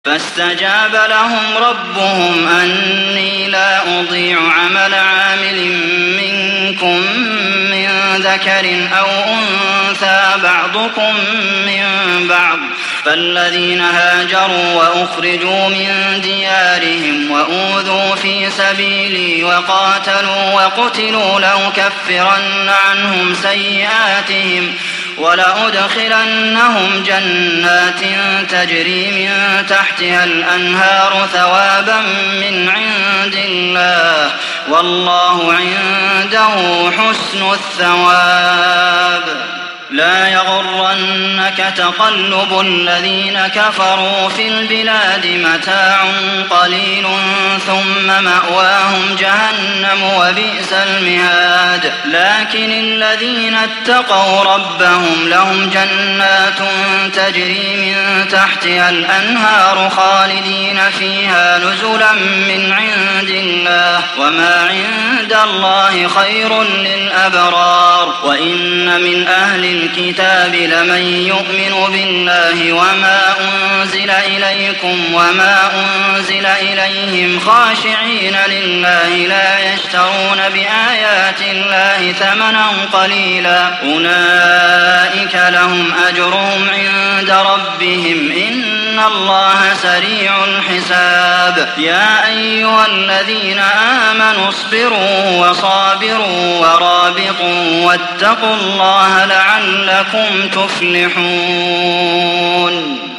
فاستجاب لهم ربهم أني لا أضيع عمل عامل منكم من ذكر أو أنثى بعضكم من بعض فالذين هاجروا وأخرجوا من ديارهم وأوذوا في سبيلي وقاتلوا وقتلوا لأكفرن عنهم سيئاتهم ولأدخلنهم جنات تجري من تحتها الأنهار ثوابا من عند الله والله عنده حسن الثواب. لا يغرنك تقلب الذين كفروا في البلاد متاع قليل ثم مأواهم جهنم وبئس المهاد. لكن الذين اتقوا ربهم لهم جنات تجري من تحتها الأنهار خالدين فيها نزلا من عند الله وما عند الله خير للأبرار. وإن من أهل الكتاب لمن يؤمن بالله وما أنزل إليكم وما أنزل إليهم خاشعين لله لا يشترون بآيات الله ثمنا قليلا أولئك لهم أجرهم عند ربهم إن الله سريع الحساب. يا أيها الذين آمنوا اصبروا وصابروا ورابطوا واتقوا الله لعلكم تفلحون.